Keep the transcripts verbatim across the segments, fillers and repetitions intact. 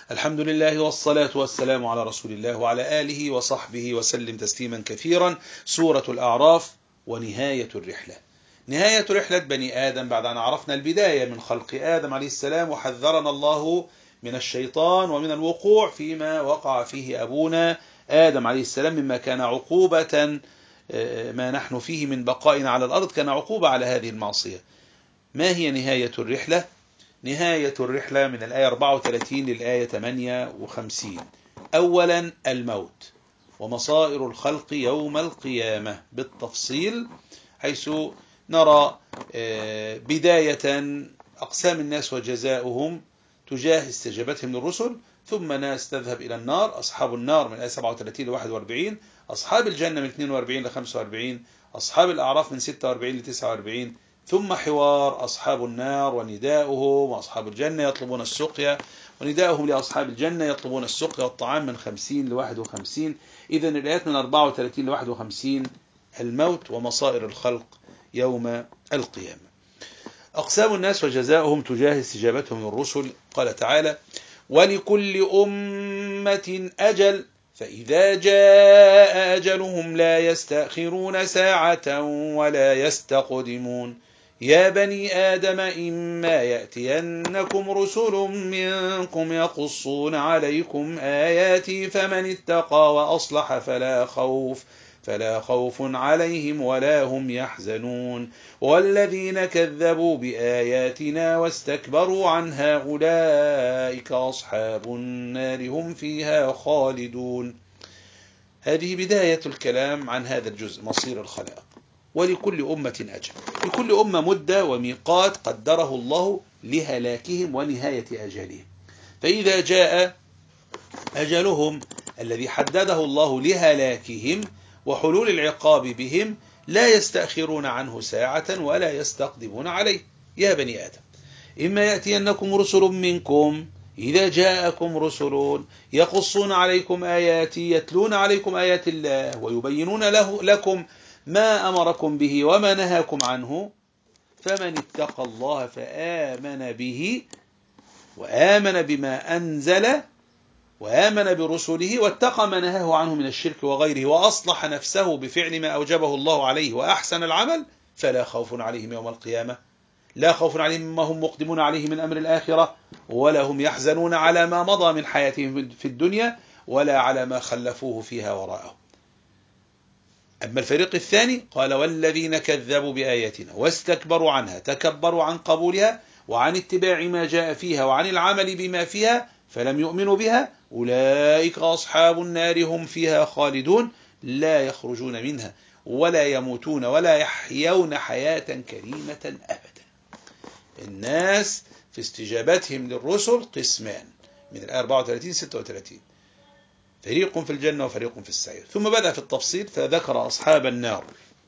الحمد لله والصلاة والسلام على رسول الله وعلى آله وصحبه وسلم تسليما كثيرا. سورة الأعراف. ونهاية الرحلة، نهاية رحلة بني آدم بعد أن عرفنا البداية من خلق آدم عليه السلام، وحذرنا الله من الشيطان ومن الوقوع فيما وقع فيه أبونا آدم عليه السلام مما كان عقوبة، ما نحن فيه من بقائنا على الأرض كان عقوبة على هذه المعصية. ما هي نهاية الرحلة؟ نهاية الرحلة من الآية أربعة وثلاثين للآية ثمانية وخمسين. أولا الموت ومصائر الخلق يوم القيامة بالتفصيل، حيث نرى بداية أقسام الناس وجزاؤهم تجاه استجابتهم للرسل، ثم ناس تذهب إلى النار، أصحاب النار من الآية سبعة وثلاثين ل واحد وأربعين، أصحاب الجنة من اثنين وأربعين ل خمسة وأربعين، أصحاب الأعراف من ستة وأربعين ل تسعة وأربعين، ثم حوار أصحاب النار ونداؤهم، وأصحاب الجنة يطلبون السقيا ونداؤهم لأصحاب الجنة يطلبون السقيا والطعام من خمسين ل واحد وخمسين. إذن الآيات من أربعة وثلاثين ل واحد وخمسين الموت ومصائر الخلق يوم القيامة. أقسام الناس وجزاؤهم تجاه استجابتهم للرسل. قال تعالى: ولكل أمة أجل فإذا جاء أجلهم لا يستأخرون ساعة ولا يستقدمون. يا بني آدم إما يأتينكم رسل منكم يقصون عليكم آياتي فمن اتقى وأصلح فلا خوف فلا خوف عليهم ولا هم يحزنون. والذين كذبوا بآياتنا واستكبروا عنها أولئك أصحاب النار هم فيها خالدون. هذه بداية الكلام عن هذا الجزء، مصير الخلائق. ولكل أمة أجل، لكل أمة مدة وميقات قدره الله لهلاكهم ونهاية أجلهم. فإذا جاء أجلهم الذي حدده الله لهلاكهم وحلول العقاب بهم لا يستأخرون عنه ساعة ولا يستقدمون عليه. يا بني آدم إما يأتينكم رسل منكم، إذا جاءكم رسل يقصون عليكم آياتي يتلون عليكم آيات الله ويبينون له لكم ما أمركم به وما نهاكم عنه، فمن اتقى الله فآمن به وآمن بما أنزل وآمن برسله واتقى ما نهاه عنه من الشرك وغيره وأصلح نفسه بفعل ما أوجبه الله عليه وأحسن العمل، فلا خوف عليهم يوم القيامة، لا خوف عليهم مما هم مقدمون عليه من أمر الآخرة، ولا هم يحزنون على ما مضى من حياتهم في الدنيا ولا على ما خلفوه فيها وراءه. أما الفريق الثاني قال: والذين كذبوا بآياتنا واستكبروا عنها، تكبروا عن قبولها وعن اتباع ما جاء فيها وعن العمل بما فيها فلم يؤمنوا بها، أولئك أصحاب النار هم فيها خالدون لا يخرجون منها ولا يموتون ولا يحيون حياة كريمة أبدا. الناس في استجابتهم للرسل قسمان من الآية أربعة وثلاثين ستة وثلاثين، فريق في الجنة وفريق في السعير. ثم بدأ في التفصيل فذكر أصحاب النار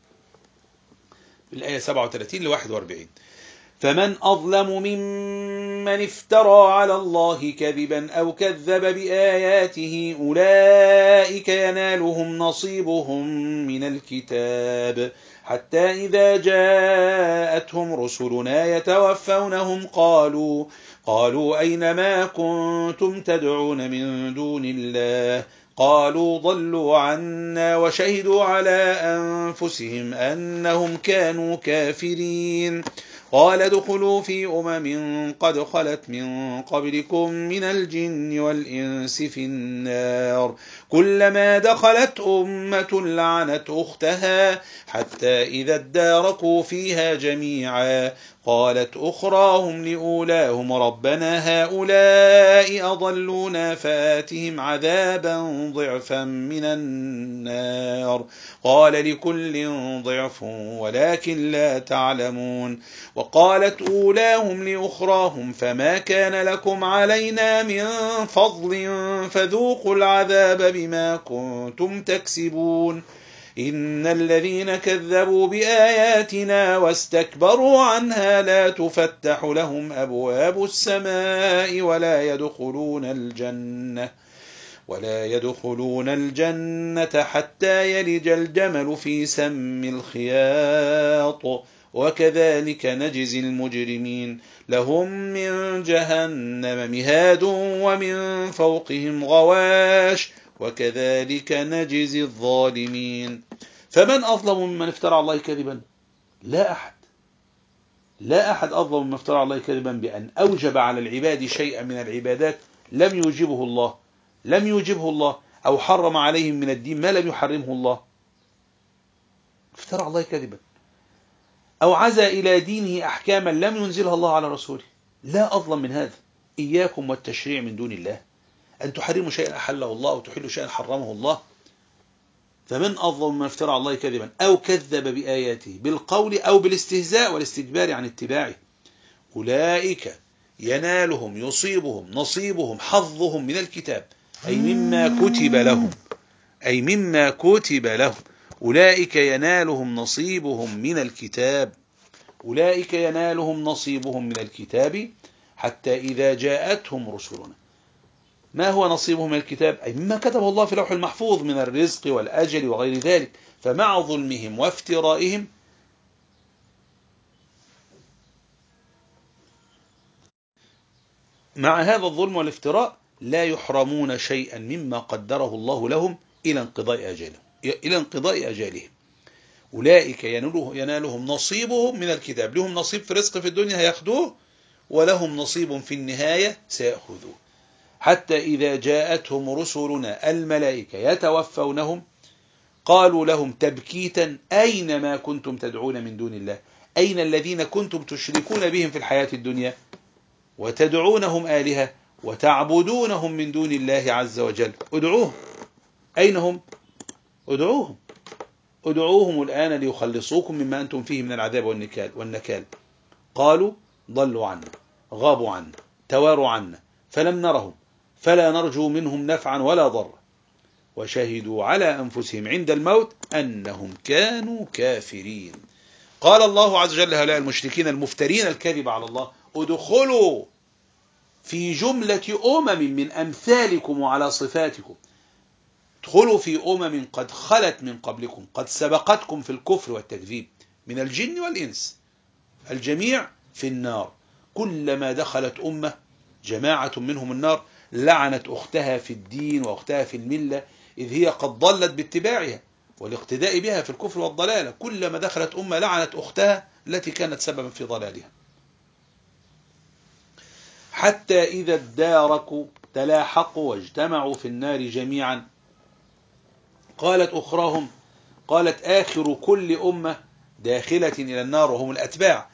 في الآية سبعة وثلاثين ل واحد وأربعين: فمن أظلم ممن افترى على الله كذبا أو كذب بآياته أولئك ينالهم نصيبهم من الكتاب حتى إذا جاءتهم رسلنا يتوفونهم قالوا قالوا أين ما كنتم تدعون من دون الله قالوا ضلوا عنا وشهدوا على أنفسهم أنهم كانوا كافرين. قال ادخلوا في أمم قد خلت من قبلكم من الجن والإنس في النار كلما دخلت أمة لعنت أختها حتى إذا اداركوا فيها جميعا قالت أخراهم لأولاهم ربنا هؤلاء أضلونا فآتهم عذابا ضعفا من النار قال لكل ضعف ولكن لا تعلمون. وقالت أولاهم لأخراهم فما كان لكم علينا من فضل فذوقوا العذاب بما كنتم تكسبون. إن الذين كذبوا بآياتنا واستكبروا عنها لا تفتح لهم أبواب السماء ولا يدخلون الجنة ولا يدخلون الجنة حتى يلج الجمل في سم الخياط وكذلك نجزي المجرمين لهم من جهنم مهاد ومن فوقهم غواش وكذلك نجزي الظالمين. فمن أظلم ممن افترى على الله كذبا؟ لا أحد لا أحد أظلم ممن افترى على الله كذبا بأن أوجب على العباد شيئا من العبادات لم يوجبه الله لم يوجبه الله أو حرم عليهم من الدين ما لم يحرمه الله. افترى على الله كذبا أو عزى إلى دينه أحكاما لم ينزلها الله على رسوله. لا أظلم من هذا. إياكم والتشريع من دون الله، أن تحرموا شيئا أحله الله أو تحلوا شيئا حرمه الله. فمن أظلم من افترى على الله كذبا أو كذب بآياته بالقول أو بالاستهزاء والاستكبار عن اتباعه. أولئك ينالهم يصيبهم نصيبهم حظهم من الكتاب أي مما كتب لهم أي مما كتب لهم أولئك ينالهم نصيبهم من الكتاب أولئك ينالهم نصيبهم من الكتاب حتى إذا جاءتهم رسلنا. ما هو نصيبهم من الكتاب؟ أي مما كتبه الله في لوح المحفوظ من الرزق والأجل وغير ذلك. فمع ظلمهم وافترائهم مع هذا الظلم والافتراء لا يحرمون شيئا مما قدره الله لهم إلى انقضاء أجلهم إلى انقضاء أجالهم. أولئك ينالهم نصيبهم من الكتاب، لهم نصيب في رزق في الدنيا هياخدوه، ولهم نصيب في النهاية سيأخذوه. حتى إذا جاءتهم رسلنا الملائكة يتوفونهم قالوا لهم تبكيتا أين ما كنتم تدعون من دون الله؟ أين الذين كنتم تشركون بهم في الحياة الدنيا وتدعونهم آلهة وتعبدونهم من دون الله عز وجل؟ ادعوهم. أين هم؟ ادعوهم ادعوهم الآن ليخلصوكم مما أنتم فيه من العذاب والنكال, والنكال. قالوا ضلوا عنا غابوا عنا تواروا عنا فلم نرهم فلا نرجو منهم نفعا ولا ضرا وشهدوا على أنفسهم عند الموت أنهم كانوا كافرين. قال الله عز وجل هؤلاء المشركين المفترين الكذب على الله ادخلوا في جملة أمم من أمثالكم وعلى صفاتكم، ادخلوا في أمم قد خلت من قبلكم قد سبقتكم في الكفر والتكذيب من الجن والإنس، الجميع في النار. كلما دخلت أمة جماعة منهم النار لعنت أختها في الدين وأختها في الملة، إذ هي قد ضلت باتباعها والاقتداء بها في الكفر والضلالة. كلما دخلت أمة لعنت أختها التي كانت سببا في ضلالها. حتى إذا اداركوا تلاحقوا واجتمعوا في النار جميعا قالت أخراهم قالت آخر كل أمة داخلة إلى النار وهم الأتباع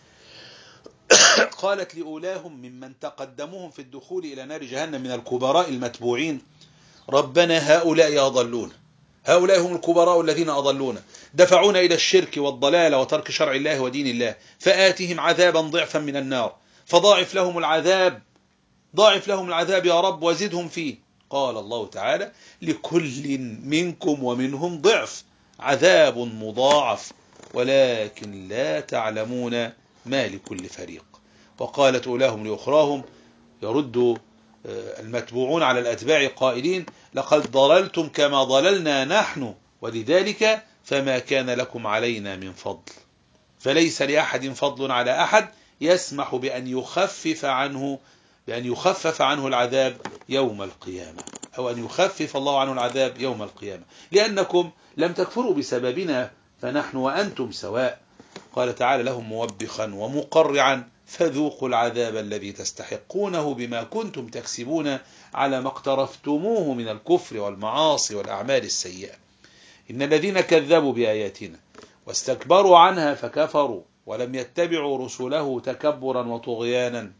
قالت لأولاهم ممن تقدموهم في الدخول إلى نار جهنم من الكبراء المتبوعين ربنا هؤلاء أضلون هؤلاء هم الكبراء الذين أضلون دفعونا إلى الشرك والضلال وترك شرع الله ودين الله فآتهم عذابا ضعفا من النار فضاعف لهم العذاب ضاعف لهم العذاب يا رب وزدهم فيه. قال الله تعالى لكل منكم ومنهم ضعف عذاب مضاعف ولكن لا تعلمون ما لكل فريق. وقالت أولاهم لأخراهم يرد المتبوعون على الأتباع قائلين لقد ضللتم كما ضللنا نحن ولذلك فما كان لكم علينا من فضل. فليس لأحد فضل على أحد يسمح بأن يخفف عنه بأن يخفف عنه العذاب يوم القيامة أو أن يخفف الله عنه العذاب يوم القيامة لأنكم لم تكفروا بسببنا فنحن وأنتم سواء. قال تعالى لهم موبخا ومقرعا فذوقوا العذاب الذي تستحقونه بما كنتم تكسبون على ما اقترفتموه من الكفر والمعاصي والأعمال السيئة. إن الذين كذبوا بآياتنا واستكبروا عنها فكفروا ولم يتبعوا رسله تكبرا وطغيانا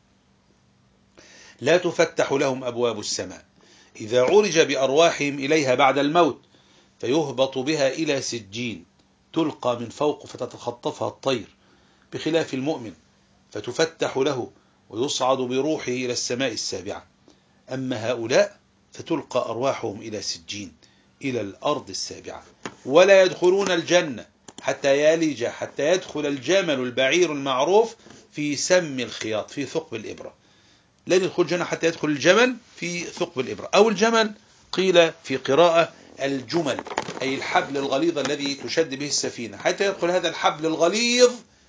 لا تفتح لهم أبواب السماء إذا عرج بأرواحهم إليها بعد الموت فيهبط بها إلى سجين تلقى من فوق فتتخطفها الطير بخلاف المؤمن فتفتح له ويصعد بروحه إلى السماء السابعة. أما هؤلاء فتلقى أرواحهم إلى سجين إلى الأرض السابعة ولا يدخلون الجنة حتى يلج حتى يدخل الجمل البعير المعروف في سم الخياط في ثقب الإبرة. لن يدخل الجنة حتى يدخل الجمل في ثقب الإبرة أو الجمل قيل في قراءة الجمل أي الحبل الغليظ الذي تشد به السفينة حتى يدخل هذا الحبل الغليظ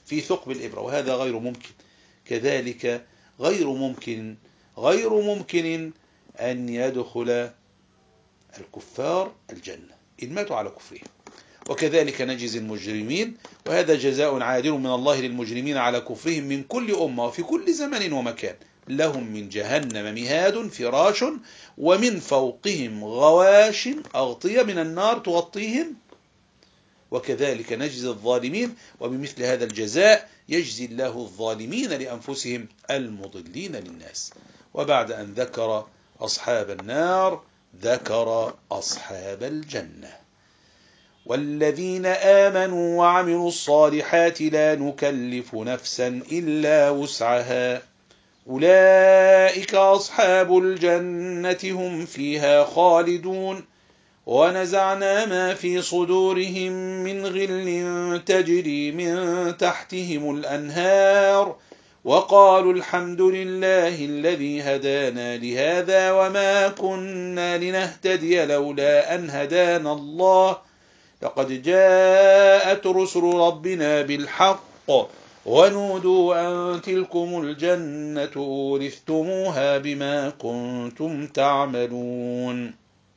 في ثقب الإبرة، وهذا غير ممكن. كذلك غير ممكن غير ممكن أن يدخل الكفار الجنة إن ماتوا على كفرهم. وكذلك نجزي المجرمين، وهذا جزاء عادل من الله للمجرمين على كفرهم من كل أمة وفي كل زمن ومكان. لهم من جهنم مهاد فراش ومن فوقهم غواش أغطية من النار تغطيهم، وكذلك نجزي الظالمين. وبمثل هذا الجزاء يجزي الله الظالمين لأنفسهم المضلين للناس. وبعد أن ذكر أصحاب النار ذكر أصحاب الجنة. والذين آمنوا وعملوا الصالحات لا نكلف نفسا إلا وسعها أولئك أصحاب الجنة هم فيها خالدون. ونزعنا ما في صدورهم من غل تجري من تحتهم الأنهار وقالوا الحمد لله الذي هدانا لهذا وما كنا لنهتدي لولا أن هدانا الله لقد جاءت رسل ربنا بالحق ونودوا أن تلكم الجنة أورثتموها بما كنتم تعملون.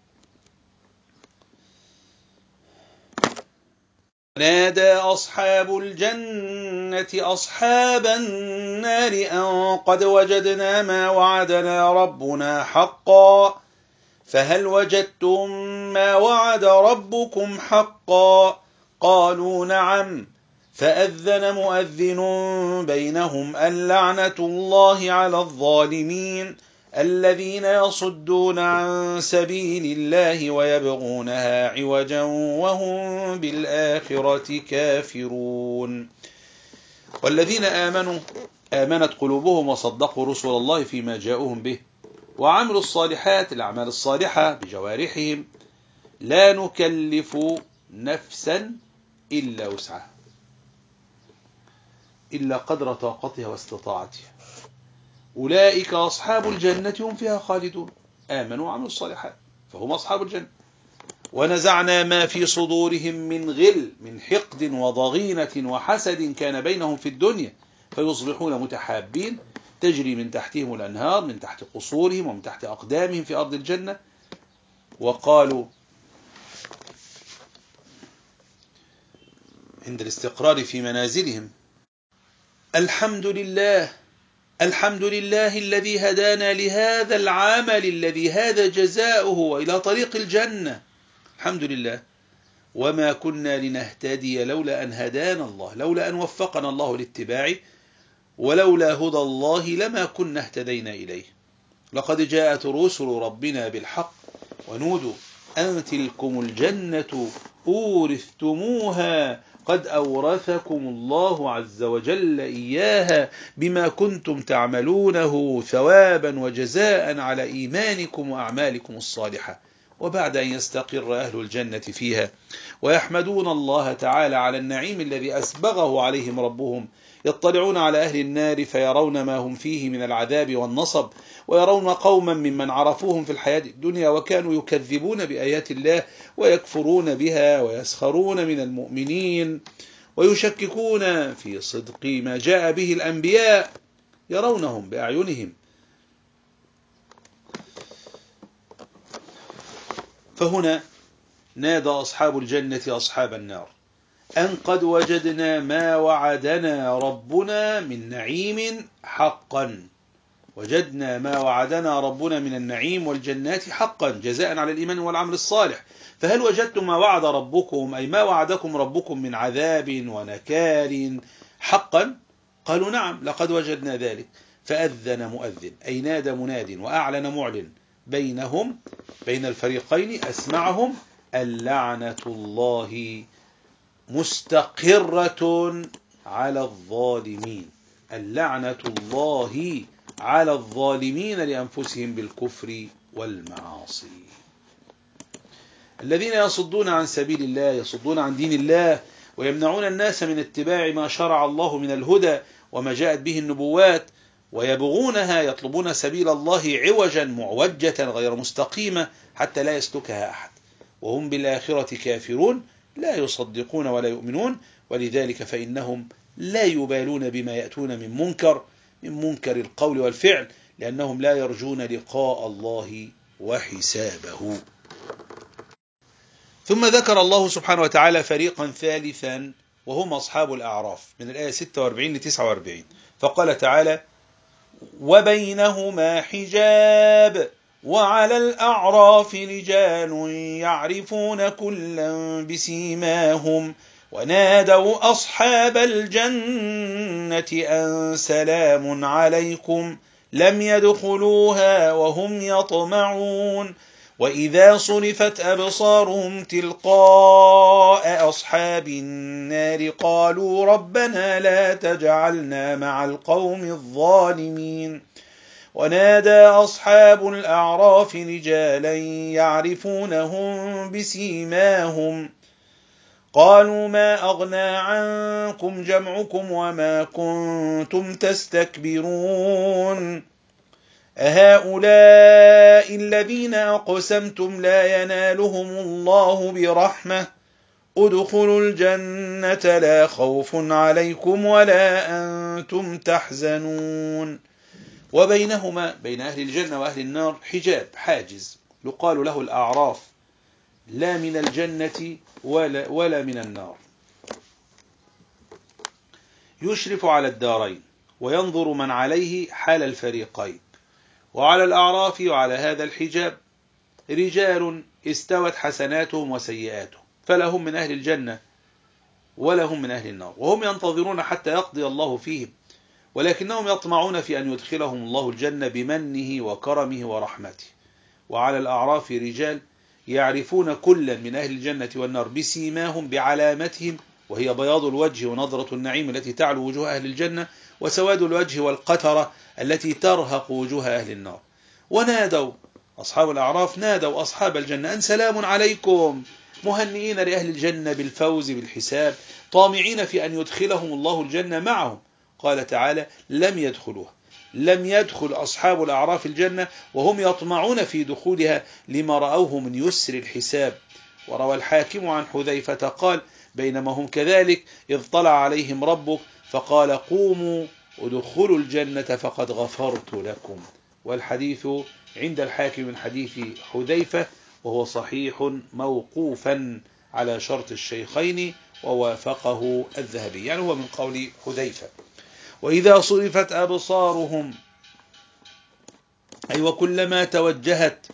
نادى أصحاب الجنة أصحاب النار أن قد وجدنا ما وعدنا ربنا حقا فهل وجدتم ما وعد ربكم حقا قالوا نعم فأذن مؤذن بينهم اللعنة الله على الظالمين الذين يصدون عن سبيل الله ويبغونها عوجا وهم بالآخرة كافرون. والذين آمنوا آمنت قلوبهم وصدقوا رسل الله فيما جاءوهم به وعملوا الصالحات الأعمال الصالحة بجوارحهم لا نكلف نفسا إلا وسعها إلا قدر طاقتها واستطاعتها أولئك أصحاب الجنة هم فيها خالدون. آمنوا وعملوا الصالحات فهم أصحاب الجنة. ونزعنا ما في صدورهم من غل من حقد وضغينة وحسد كان بينهم في الدنيا فيصبحون متحابين تجري من تحتهم الأنهار من تحت قصورهم ومن تحت أقدامهم في أرض الجنة. وقالوا عند الاستقرار في منازلهم الحمد لله الحمد لله الذي هدانا لهذا العمل الذي هذا جزاؤه وإلى طريق الجنة. الحمد لله وما كنا لنهتدي لولا أن هدانا الله لولا أن وفقنا الله لاتباعه ولولا هدى الله لما كنا اهتدينا إليه. لقد جاءت رسل ربنا بالحق ونودوا أن تلكم الجنة أورثتموها قد أورثكم الله عز وجل إياها بما كنتم تعملونه ثوابا وجزاء على إيمانكم وأعمالكم الصالحة. وبعد أن يستقر أهل الجنة فيها ويحمدون الله تعالى على النعيم الذي أسبغه عليهم ربهم يطلعون على أهل النار فيرون ما هم فيه من العذاب والنصب ويرون قوما ممن عرفوهم في الحياة الدنيا وكانوا يكذبون بآيات الله ويكفرون بها ويسخرون من المؤمنين ويشككون في صدق ما جاء به الأنبياء يرونهم بأعينهم. فهنا نادى أصحاب الجنة أصحاب النار أن قد وجدنا ما وعدنا ربنا من نعيم حقا. وجدنا ما وعدنا ربنا من النعيم والجنات حقا جزاء على الإيمان والعمل الصالح. فهل وجدتم ما وعد ربكم أي ما وعدكم ربكم من عذاب ونكال حقا قالوا نعم لقد وجدنا ذلك. فأذن مؤذن أي نادى مناد وأعلن معلن بينهم بين الفريقين أسمعهم اللعنة الله مستقرة على الظالمين. اللعنة الله على الظالمين لأنفسهم بالكفر والمعاصي. الذين يصدون عن سبيل الله يصدون عن دين الله ويمنعون الناس من اتباع ما شرع الله من الهدى وما جاءت به النبوات ويبغونها يطلبون سبيل الله عوجا معوجة غير مستقيمة حتى لا يسلكها أحد وهم بالآخرة كافرون لا يصدقون ولا يؤمنون. ولذلك فإنهم لا يبالون بما يأتون من منكر من منكر القول والفعل، لأنهم لا يرجون لقاء الله وحسابه. ثم ذكر الله سبحانه وتعالى فريقا ثالثا وهم أصحاب الأعراف من الآية ستة وأربعين ل تسعة وأربعين، فقال تعالى: وبينهما حجاب وعلى الأعراف رجال يعرفون كلا بسيماهم ونادوا أصحاب الجنة أن سلام عليكم لم يدخلوها وهم يطمعون وإذا صرفت أبصارهم تلقاء أصحاب النار قالوا ربنا لا تجعلنا مع القوم الظالمين ونادى أصحاب الأعراف رجالا يعرفونهم بسيماهم قالوا ما أغنى عنكم جمعكم وما كنتم تستكبرون أهؤلاء الذين أقسمتم لا ينالهم الله برحمة ادخلوا الجنة لا خوف عليكم ولا أنتم تحزنون. وبينهما بين أهل الجنة وأهل النار حجاب، حاجز، يقال له الأعراف، لا من الجنة ولا, ولا من النار، يشرف على الدارين وينظر من عليه حال الفريقين. وعلى الأعراف وعلى هذا الحجاب رجال استوت حسناتهم وسيئاتهم، فلا هم من أهل الجنة ولا هم من أهل النار، وهم ينتظرون حتى يقضي الله فيهم، ولكنهم يطمعون في أن يدخلهم الله الجنة بمنه وكرمه ورحمته. وعلى الأعراف رجال يعرفون كلا من أهل الجنة والنار بسيماهم، بعلامتهم، وهي بياض الوجه ونظرة النعيم التي تعلو وجوه أهل الجنة، وسواد الوجه والقترة التي ترهق وجوه أهل النار. ونادوا أصحاب الأعراف نادوا أصحاب الجنة أن سلام عليكم، مهنئين لأهل الجنة بالفوز بالحساب، طامعين في أن يدخلهم الله الجنة معهم. قال تعالى: لم يدخلوها، لم يدخل أصحاب الأعراف الجنة وهم يطمعون في دخولها لما رأوه من يسر الحساب. وروى الحاكم عن حذيفة قال: بينما هم كذلك إذ طلع عليهم ربك فقال: قوموا ادخلوا الجنة فقد غفرت لكم. والحديث عند الحاكم من حديث حذيفة، وهو صحيح موقوفا على شرط الشيخين ووافقه الذهبي، يعني هو من قول حذيفة. وإذا صرفت أبصارهم، أي وكلما توجهت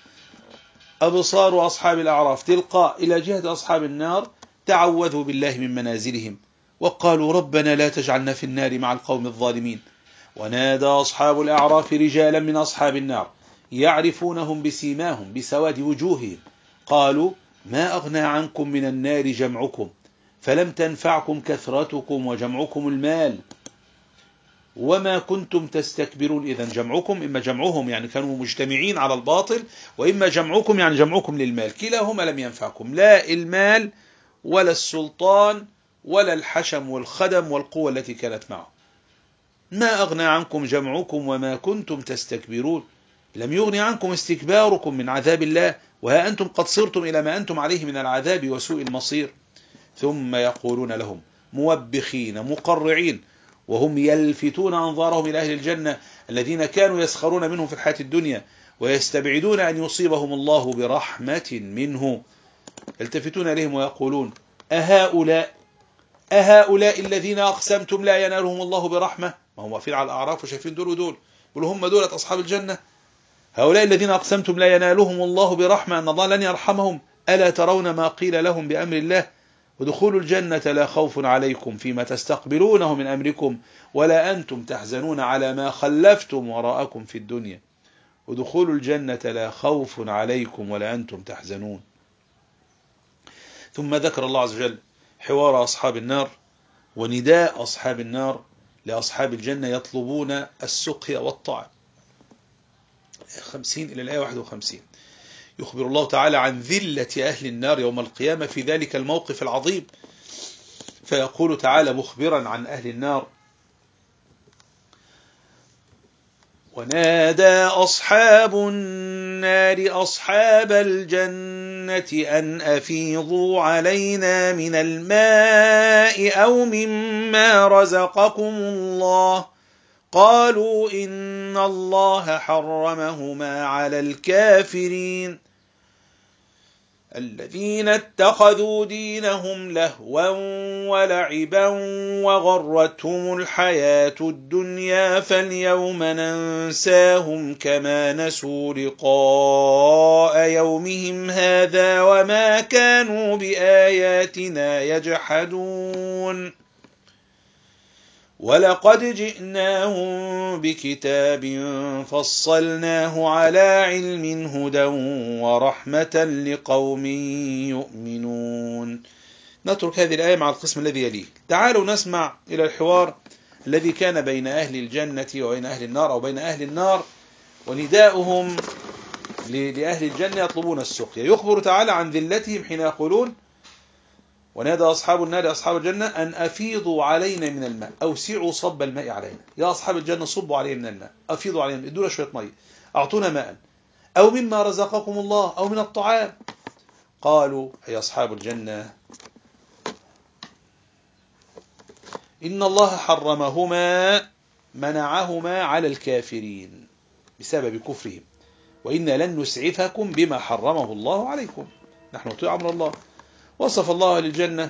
أبصار أصحاب الأعراف تلقاء إلى جهة أصحاب النار تعوذوا بالله من منازلهم وقالوا ربنا لا تجعلنا في النار مع القوم الظالمين. ونادى أصحاب الأعراف رجالا من أصحاب النار يعرفونهم بسيماهم، بسواد وجوههم، قالوا ما أغنى عنكم من النار جمعكم فلم تنفعكم كثرتكم وجمعكم المال وما كنتم تستكبرون. إذن جمعكم إما جمعهم يعني كانوا مجتمعين على الباطل، وإما جمعكم يعني جمعكم للمال، كلاهما لم ينفعكم، لا المال ولا السلطان ولا الحشم والخدم والقوة التي كانت معه. ما أغنى عنكم جمعكم وما كنتم تستكبرون، لم يغني عنكم استكباركم من عذاب الله، وها أنتم قد صرتم إلى ما أنتم عليه من العذاب وسوء المصير. ثم يقولون لهم موبخين مقرعين وهم يلفتون أنظارهم إلى أهل الجنة الذين كانوا يسخرون منهم في الحياة الدنيا ويستبعدون أن يصيبهم الله برحمة منه، يلتفتون إليهم ويقولون أهؤلاء أهؤلاء الذين أقسمتم لا ينالهم الله برحمة. ما هم واقفين على الأعراف وشايفين دول ودول، يقولوا هم دولة أصحاب الجنة، هؤلاء الذين أقسمتم لا ينالهم الله برحمة، أن الله لن يرحمهم، ألا ترون ما قيل لهم بأمر الله ودخول الجنة لا خوف عليكم فيما تستقبلونه من أمركم ولا أنتم تحزنون على ما خلفتم وراءكم في الدنيا ودخول الجنة لا خوف عليكم ولا أنتم تحزنون. ثم ذكر الله عز وجل حوار أصحاب النار ونداء أصحاب النار لأصحاب الجنة يطلبون السقيا والطعام. خمسين إلى الآية واحد وخمسين يخبر الله تعالى عن ذلة أهل النار يوم القيامة في ذلك الموقف العظيم، فيقول تعالى مخبرا عن أهل النار: ونادى أصحاب النار أصحاب الجنة الجنة أن أفيضوا علينا من الماء أو مما رزقكم الله قالوا إن الله حرمهما على الكافرين الذين اتخذوا دينهم لهوا ولعبا وغرتهم الحياة الدنيا فاليوم ننساهم كما نسوا لقاء يومهم هذا وما كانوا بآياتنا يجحدون ولقد جئناهم بكتاب فصلناه على علم هدى ورحمة لقوم يؤمنون. نترك هذه الآية مع القسم الذي يليه. تعالوا نسمع إلى الحوار الذي كان بين أهل الجنة وبين أهل النار، أو بين أهل النار ونداؤهم لأهل الجنة يطلبون السقيا. يخبر تعالى عن ذلتهم حين يقولون: ونادى أصحاب النار أصحاب الجنة أن أفيضوا علينا من الماء، أوسعوا صب الماء علينا. يا أصحاب الجنة صبوا علينا من الماء، أفيضوا علينا، ادونا شوية مية، أعطونا ماء، أو مما رزقكم الله، أو من الطعام. قالوا أي أصحاب الجنة: إن الله حرمهما، منعهما على الكافرين بسبب كفرهم، وإنا لن نسعفكم بما حرمه الله عليكم، نحن نطيع أمر الله. وصف الله للجنة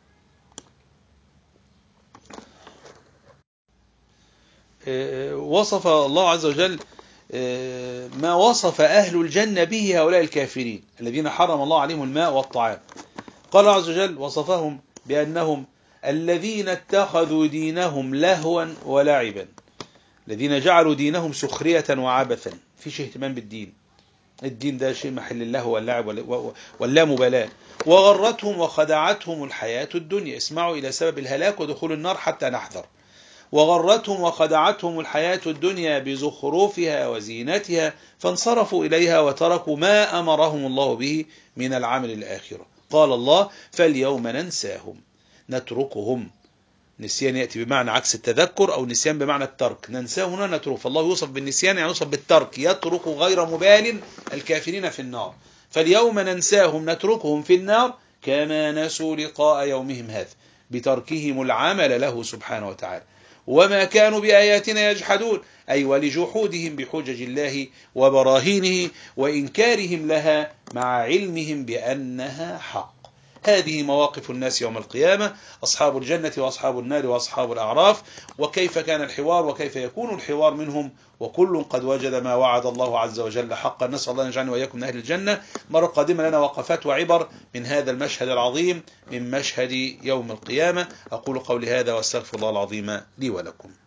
وصف الله عز وجل ما وصف أهل الجنة به هؤلاء الكافرين الذين حرم الله عليهم الماء والطعام. قال الله عز وجل وصفهم بأنهم الذين اتخذوا دينهم لهوا ولعبا، الذين جعلوا دينهم سخرية وعبثا، فيش اهتمام بالدين، الدين ده شيء محل اللهو واللعب واللا مبالاة. وغرتهم وخدعتهم الحياة الدنيا، اسمعوا إلى سبب الهلاك ودخول النار حتى نحذر. وغرتهم وخدعتهم الحياة الدنيا بزخرفها وزينتها فانصرفوا إليها وتركوا ما أمرهم الله به من العمل الآخرة. قال الله: فاليوم ننساهم، نتركهم. نسيان يأتي بمعنى عكس التذكر، أو نسيان بمعنى الترك. ننساه هنا نترك، فالله يوصف بالنسيان يعني يوصف بالترك، يترك غير مبال الكافرين في النار. فاليوم ننساهم نتركهم في النار كما نسوا لقاء يومهم هذا، بتركهم العمل له سبحانه وتعالى. وما كانوا بآياتنا يجحدون، أي ولجحودهم بحجج الله وبراهينه وإنكارهم لها مع علمهم بأنها حق. هذه مواقف الناس يوم القيامة، أصحاب الجنة وأصحاب النار وأصحاب الأعراف، وكيف كان الحوار وكيف يكون الحوار منهم، وكل قد وجد ما وعد الله عز وجل حقا. نسأل الله أن يجعلنا وإياكم من أهل الجنة. مرة قادمة لنا وقفات وعبر من هذا المشهد العظيم، من مشهد يوم القيامة. أقول قولي هذا واستغفر الله العظيم لي ولكم.